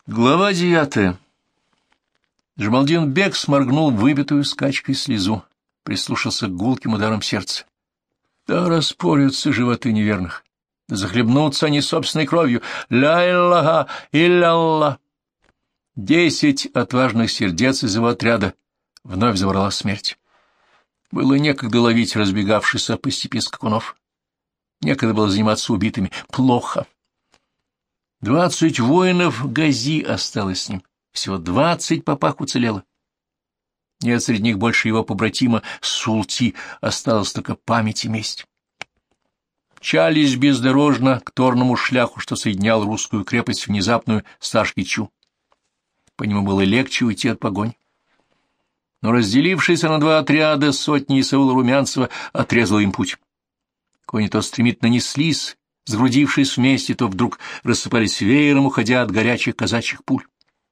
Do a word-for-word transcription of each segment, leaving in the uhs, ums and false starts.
Глава девятая. Жамалдин-бек сморгнул выбитую скачкой слезу, прислушался к гулким ударам сердца. Да распорются животы неверных, да захлебнутся они собственной кровью. Ля-илляха, илля-аллах. Десять отважных сердец из его отряда вновь забрала смерть. Было некогда ловить разбегавшихся по степи скакунов. Некогда было заниматься убитыми. Плохо. Двадцать воинов Гази осталось с ним. Всего двадцать попах уцелело. Нет среди них больше его побратима Султи, осталась только память и месть. Чались бездорожно к торному шляху, что соединял русскую крепость внезапную с Ташкичу. По нему было легче уйти от погони. Но разделившиеся на два отряда сотни Исаула Румянцева отрезал им путь. Кони то стремительно неслись, сгрудившись вместе, то вдруг рассыпались веером, уходя от горячих казачьих пуль.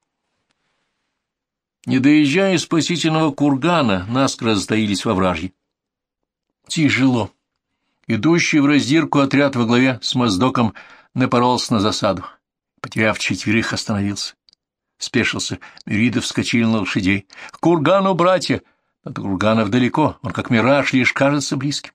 Не доезжая спасительного кургана, наскоро затаились во вражье. Тяжело. Идущий в раздирку отряд во главе с Моздоком напоролся на засаду. Потеряв четверых, остановился. Спешился. Мюриды вскочили на лошадей. — К кургану, братья! От курганов далеко, он как мираж лишь кажется близким.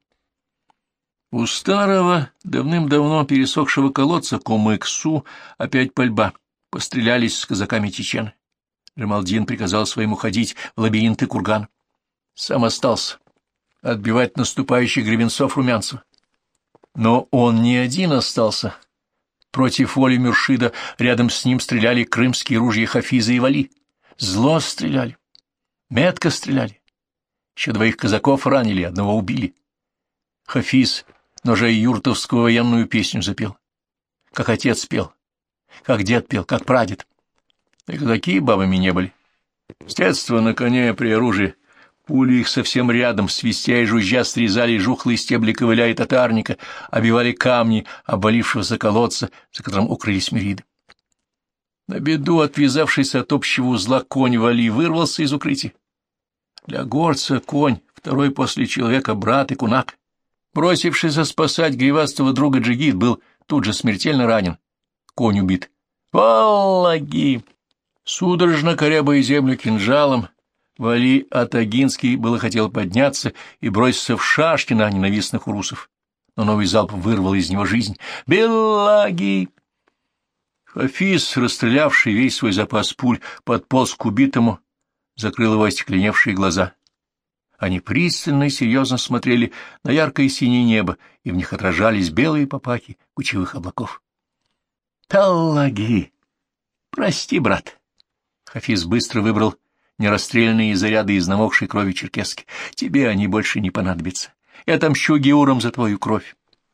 У старого, давным-давно пересохшего колодца Кумыксу опять пальба. Пострелялись с казаками чечены. Жамалдин приказал своим уходить в лабиринты кургана. Сам остался отбивать наступающих гребенцов-румянцев. Но он не один остался. Против воли Мюршида рядом с ним стреляли крымские ружья Хафиза и Вали. Зло стреляли. Метко стреляли. Еще двоих казаков ранили, одного убили. Хафиз ножей юртовскую военную песню запел. Как отец пел, как дед пел, как прадед. И казаки бабами не были. С детства на коне при оружии. Пули их совсем рядом, свистя и жужжа, срезали жухлые стебли ковыля и татарника, обивали камни обвалившегося колодца, за которым укрылись мюриды. На беду, отвязавшийся от общего узла, конь Вали вырвался из укрытия. Для горца конь, второй после человека брат и кунак. Бросившийся спасать гривастого друга Джигит был тут же смертельно ранен. Конь убит. Валлаги! Судорожно корябая землю кинжалом, Вали Атагинский было хотел подняться и броситься в шашки на ненавистных урусов, но новый залп вырвал из него жизнь. Беллаги! Хафиз, расстрелявший весь свой запас пуль, подполз к убитому, закрыл его остекленевшие глаза. Они пристально и серьезно смотрели на яркое синее небо, и в них отражались белые попахи кучевых облаков. Таллаги! Прости, брат. Хафиз быстро выбрал нерастрелянные заряды из намокшей крови черкесски. Тебе они больше не понадобятся. Я отомщу Геуром за твою кровь.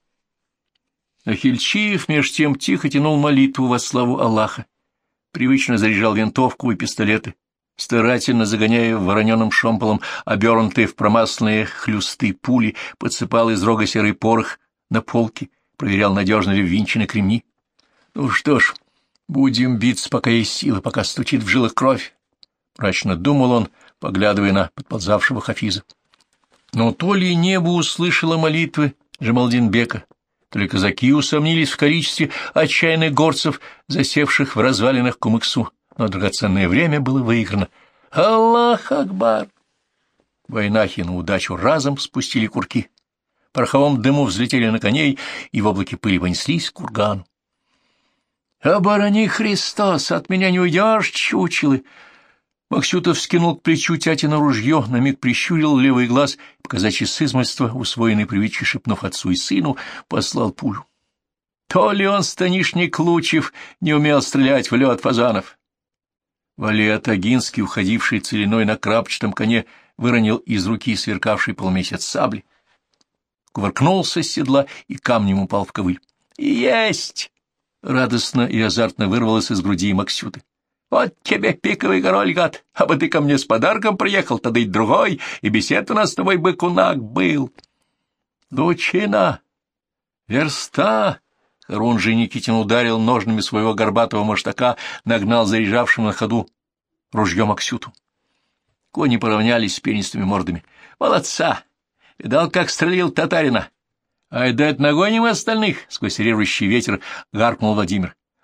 Ахильчиев меж тем тихо тянул молитву во славу Аллаха, привычно заряжал винтовку и пистолеты, старательно загоняя вороненым шомполом обернутые в промасленные хлюсты пули, подсыпал из рога серый порох на полки, проверял, надежно ли ввинчены кремни. Ну что ж, будем биться, пока есть силы, пока стучит в жилах кровь. Мрачно думал он, поглядывая на подползавшего Хафиза. Но то ли небо услышало молитвы Жамалдин-бека, то ли казаки усомнились в количестве отчаянных горцев, засевших в развалинах Кумыксу, но драгоценное время было выиграно. Аллах Акбар! Войнахи на удачу разом спустили курки. В пороховом дыму взлетели на коней, и в облаке пыли понеслись к кургану. «Оборони, Христос! От меня не уйдешь, чучелы!» Максютов вскинул к плечу тятина ружье, на миг прищурил левый глаз, показачьи с измольства, усвоенной привычки, шепнув отцу и сыну, послал пулю. То ли он, станишник Лучев, не умел стрелять в лед фазанов. Вали Атагинский, уходивший целиной на крапчатом коне, выронил из руки сверкавший полумесяц сабли, кувыркнулся с седла и камнем упал в ковыль. «Есть!» — радостно и азартно вырвалось из груди Максюты. «Вот тебе пиковый король, гад, а бы ты ко мне с подарком приехал, тогда и другой, и бесед у нас с тобой бы кунак был». «Лучина! Верста!» Харун же Никитин ударил ножными своего горбатого маштака, нагнал заряжавшим на ходу ружьем Аксюту. Кони поравнялись с пенистыми мордами. «Молодца! Видал, как стрелил татарина? Ай, дать нагоним остальных!» — сквозь режущий ветер гаркнул Владимир.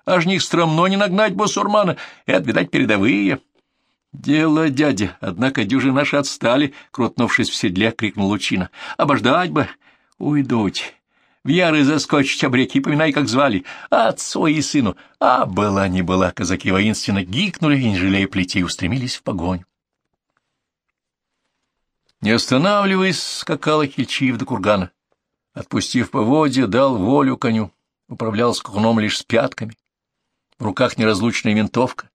аж них стромно не нагнать бусурмана, это, видать, передовые. — Дело, дядя, однако дюжи наши отстали, — крутнувшись в седле, крикнул Лучина. — Обождать бы. Уйдуть. В яры заскочить обреки, поминай, как звали. Отцу и сыну. А была не была, казаки воинственно гикнули и, не жалея плетей, устремились в погоню. Не останавливаясь, скакал Ахильчиев до кургана. Отпустив поводья, дал волю коню, управлял скакуном лишь с пятками. В руках неразлучная винтовка.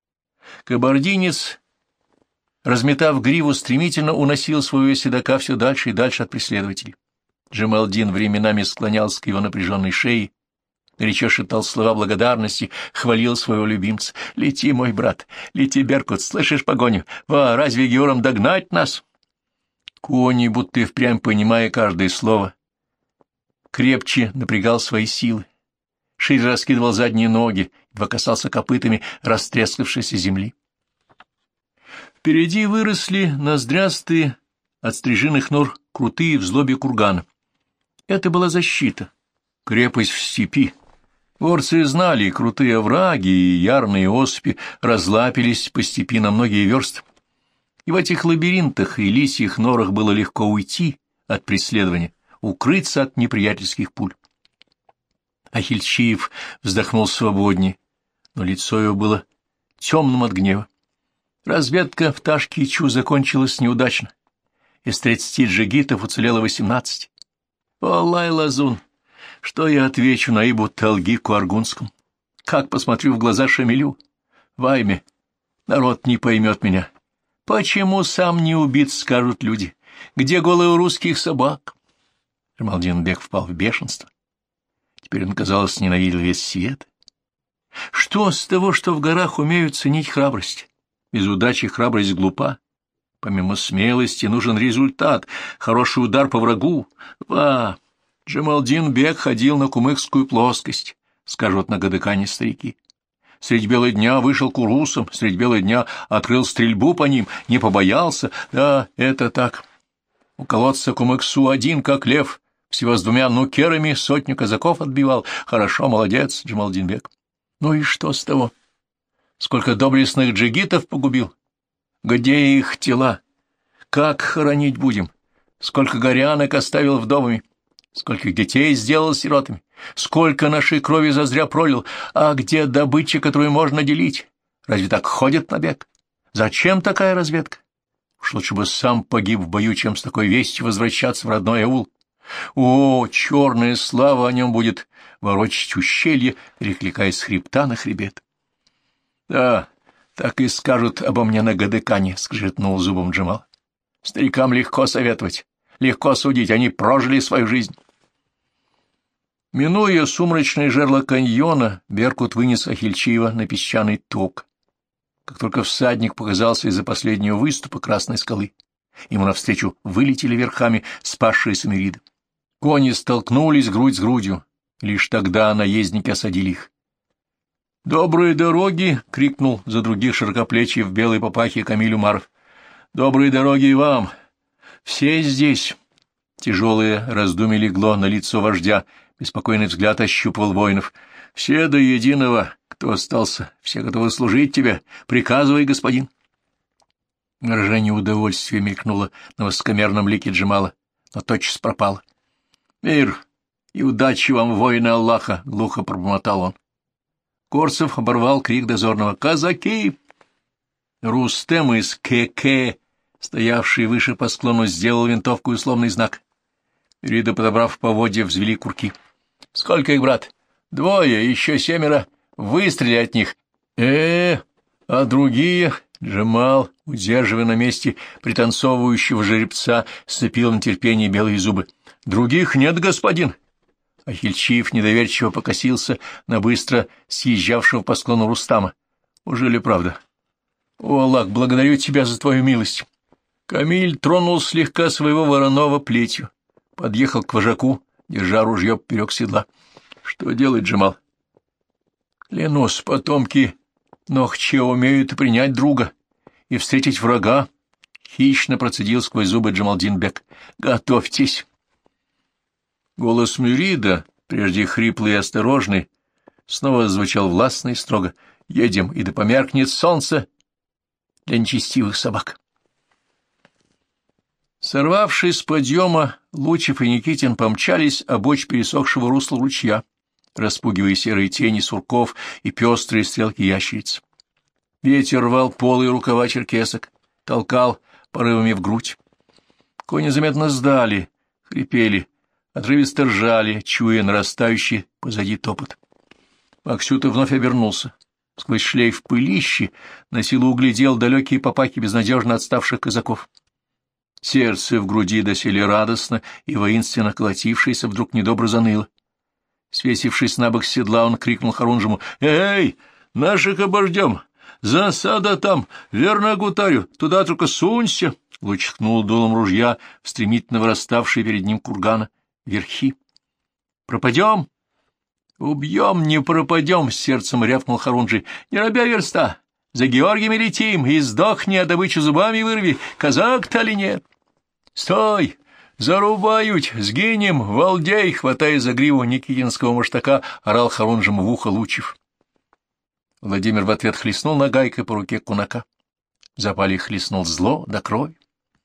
Кабардинец, разметав гриву, стремительно уносил своего седока все дальше и дальше от преследователей. Джамалдин временами склонялся к его напряженной шее, горячо шептал слова благодарности, хвалил своего любимца. — Лети, мой брат, лети, Беркут, слышишь погоню? Ва, разве Геором догнать нас? Кони, будто и впрямь понимая каждое слово, крепче напрягал свои силы, шире раскидывал задние ноги, едва касался копытами растрескавшейся земли. Впереди выросли ноздрястые от стрижиных нор крутые в злобе кургана. Это была защита, крепость в степи. Горцы знали, крутые овраги и ярные осыпи разлапились по степи на многие версты. И в этих лабиринтах и лисьих норах было легко уйти от преследования, укрыться от неприятельских пуль. Ахильчиев вздохнул свободнее, но лицо его было темным от гнева. Разведка в Ташкичу закончилась неудачно. Из тридцати джигитов уцелело восемнадцать. Аллай, Лазун, что я отвечу наибу Талгику Аргунскому? Как посмотрю в глаза Шамилю? Вайме, народ не поймет меня. Почему сам не убит, скажут люди. Где голые у русских собак? Джамалдин-бек впал в бешенство. Теперь он, казалось, ненавидел весь свет. Что с того, что в горах умеют ценить храбрость? Без удачи храбрость глупа. Помимо смелости нужен результат, хороший удар по врагу. Ва! Джамалдин-бек ходил на кумыкскую плоскость, скажут на Гадыкане старики. Средь бела дня вышел к урусам, средь бела дня открыл стрельбу по ним, не побоялся. Да, это так. У колодца Кумыксу один, как лев, всего с двумя нукерами сотню казаков отбивал. Хорошо, молодец, Джамалдин-бек. Ну и что с того? Сколько доблестных джигитов погубил? Где их тела? Как хоронить будем? Сколько горянок оставил вдовами? Скольких детей сделал сиротами? Сколько нашей крови зазря пролил? А где добыча, которую можно делить? Разве так ходят на бег? Зачем такая разведка? Уж лучше бы сам погиб в бою, чем с такой вестью возвращаться в родной аул. О, черная слава о нем будет ворочать ущелье, перекликаясь с хребта на хребет. Да, так и скажут обо мне на Гадыкане, — скрежетнул зубом Джамал. Старикам легко советовать, легко судить, они прожили свою жизнь. Минуя сумрачное жерло каньона, Беркут вынес Ахильчиева на песчаный ток. Как только всадник показался из-за последнего выступа Красной скалы, ему навстречу вылетели верхами спасшиеся мириды. Кони столкнулись грудь с грудью, лишь тогда наездники осадили их. «Добрые дороги!» — крикнул за других широкоплечий в белой папахе Камиль Умаров. «Добрые дороги и вам! Все здесь!» Тяжелое раздумье легло на лицо вождя, беспокойный взгляд ощупывал воинов. «Все до единого, кто остался, все готовы служить тебе. Приказывай, господин!» Выражение удовольствия мелькнуло на высокомерном лике Джамала, но тотчас пропало. «Мир и удачи вам, воины Аллаха!» — глухо пробормотал он. Корсов оборвал крик дозорного. «Казаки!» Рустем из Ке-Ке, стоявший выше по склону, сделал винтовку и условный знак. Рида, подобрав поводья, взвели курки. «Сколько их, брат?» «Двое, еще семеро. Выстрели от них!» «Э-э, а другие?» Джамал, удерживая на месте пританцовывающего жеребца, сцепил на терпение белые зубы. «Других нет, господин!» Ахильчиев недоверчиво покосился на быстро съезжавшего по склону Рустама. «Уже ли правда?» «О, Аллах, благодарю тебя за твою милость!» Камиль тронул слегка своего вороного плетью, подъехал к вожаку, держа ружье поперек седла. «Что делать, Джамал?» «Клянусь, потомки Нохче умеют принять друга и встретить врага», — хищно процедил сквозь зубы Джамалдин-бек. «Готовьтесь!» Голос Мюрида, прежде хриплый и осторожный, снова звучал властно и строго. Едем, и да померкнет солнце для нечестивых собак. Сорвавшись с подъема, Лучев и Никитин помчались обочь пересохшего русла ручья, распугивая серые тени сурков и пестрые стрелки ящериц. Ветер рвал полы и рукава черкесок, толкал порывами в грудь. Кони заметно сдали, хрипели, отрывисто ржали, чуя нарастающий позади топот. Максюта вновь обернулся. Сквозь шлейф пылищи на силу углядел далекие попахи безнадежно отставших казаков. Сердце в груди доселе радостно и воинственно колотившееся вдруг недобро заныло. Свесившись на бок с седла, он крикнул Харунжему: «Эй, наших обождем! Засада там! Верно гутарю! Туда только сунься!» Луч ткнул дулом ружья в стремительно выраставшие перед ним кургана верхи. «Пропадем?» «Убьем, не пропадем!» — с сердцем рявкнул Харунжий. «Не робя верста! За Георгиями летим, и сдохни, а добычу зубами вырви! Казак-то ли нет?» «Стой! Зарубают! Сгинем! Валдей!» — хватая за гриву никитинского маштака, орал Харунжему в ухо Лучев. Владимир в ответ хлестнул нагайкой по руке кунака. В запале хлестнул зло до крови.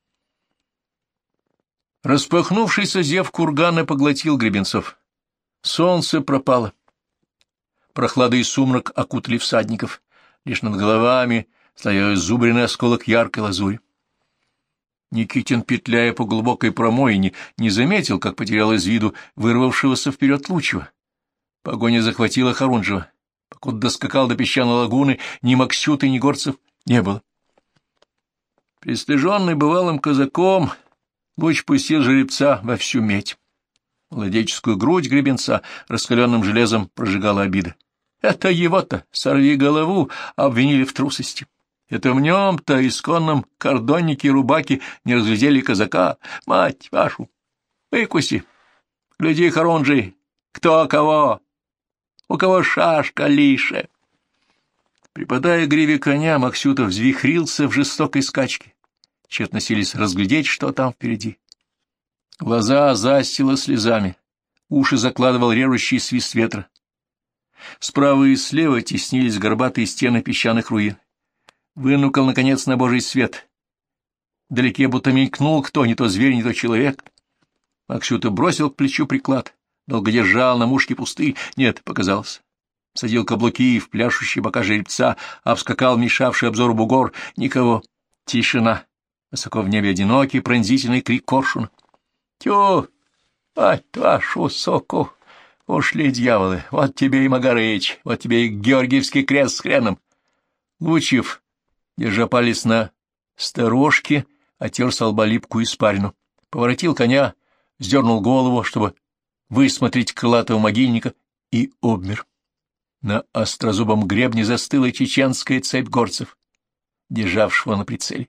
Распахнувшийся зев кургана поглотил Гребенцов. Солнце пропало. Прохлада и сумрак окутали всадников. Лишь над головами стоял изубренный осколок яркой лазури. Никитин, петляя по глубокой промоине, не заметил, как потерял из виду вырвавшегося вперед Лучева. Погоня захватила Харунжева. Покуда доскакал до песчаной лагуны, ни Максюты, ни горцев не было. Пристыженный бывалым казаком, Луч пустил жеребца во всю медь. Молодеческую грудь гребенца раскаленным железом прожигала обида. Это его-то, сорви голову, обвинили в трусости. Это в нем-то, исконном кордоннике и рубаке, не разглядели казака. Мать вашу, выкуси. Гляди, Харунжий, кто кого, у кого шашка лише. Припадая к гриве коня, Максютов взвихрился в жестокой скачке. Тщетно сились разглядеть, что там впереди. Глаза застило слезами, уши закладывал режущий свист ветра. Справа и слева теснились горбатые стены песчаных руин. Вынукал, наконец, на божий свет. Вдалеке будто мелькнул кто, не то зверь, не то человек. Максюта бросил к плечу приклад, долго держал на мушке пустырь. Нет, показалось. Садил каблуки в пляшущие бока жеребца, обскакал мешавший обзору бугор. Никого. Тишина. Высоко в небе одинокий пронзительный крик коршуна. Тю, мать вашу соку! Ушли дьяволы, вот тебе и Магарыч, вот тебе и Георгиевский крест с хреном. Лучев, держа палец на сторожке, отер со лба липкую испарину, поворотил коня, вздернул голову, чтобы высмотреть крылатого могильника, и обмер. На острозубом гребне застыла чеченская цепь горцев, державшего на прицеле.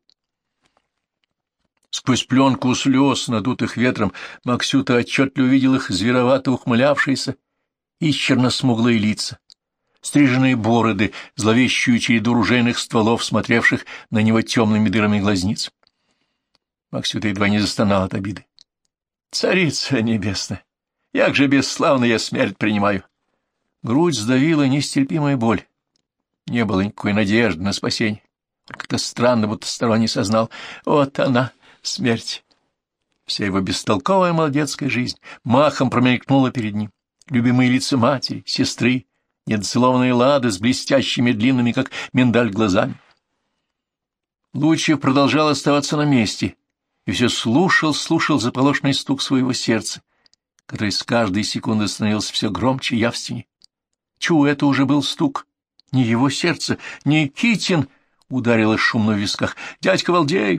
Сквозь пленку слез, надутых ветром, Максюта отчетливо увидел их зверовато ухмылявшиеся и черносмуглые лица, стриженные бороды, зловещую череду ружейных стволов, смотревших на него темными дырами глазниц. Максюта едва не застонал от обиды. «Царица небесная! Як же бесславно я смерть принимаю!» Грудь сдавила нестерпимая боль. Не было никакой надежды на спасение. Как-то странно, будто сторонний сознал. Вот она, смерть. Вся его бестолковая молодецкая жизнь махом промелькнула перед ним. Любимые лица матери, сестры, недоцелованные лады с блестящими длинными, как миндаль, глазами. Лучев продолжал оставаться на месте и все слушал, слушал заполошный стук своего сердца, который с каждой секунды становился все громче и явственнее. Чу, это уже был стук. Не его сердце, Никитин ударило шумно в висках. «Дядька Валдей!»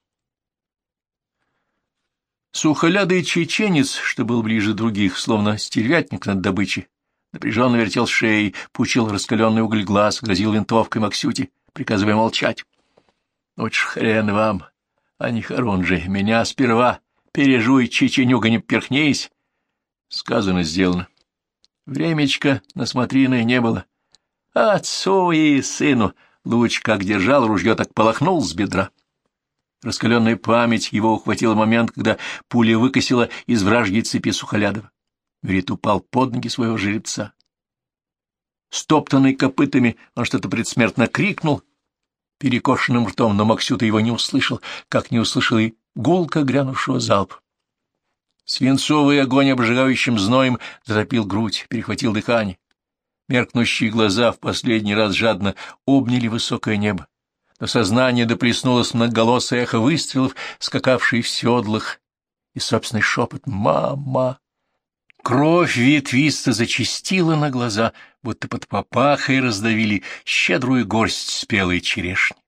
Сухолядый чеченец, что был ближе других, словно стервятник над добычей, напряженно вертел шеей, пучил раскаленный уголь глаз, грозил винтовкой Максюте, приказывая молчать. «Лучше хрен вам, а не Харунжий, меня сперва пережуй, чеченюга, не перхнись!» Сказано, сделано. Времечко на смотриное не было. Отцу и сыну Луч как держал ружье, так полохнул с бедра. Раскаленная память его ухватила момент, когда пуля выкосила из вражьей цепи Сухолядова. Верит упал под ноги своего жеребца. Стоптанный копытами, он что-то предсмертно крикнул перекошенным ртом, но Максюта его не услышал, как не услышал и гулко грянувшего залпа. Свинцовый огонь обжигающим зноем затопил грудь, перехватил дыхание. Меркнущие глаза в последний раз жадно обняли высокое небо. До сознания доплеснулось многоголосое эхо выстрелов, скакавшие в седлах, и собственный шепот «Мама!». Кровь ветвисто зачастила на глаза, будто под папахой раздавили щедрую горсть спелой черешни.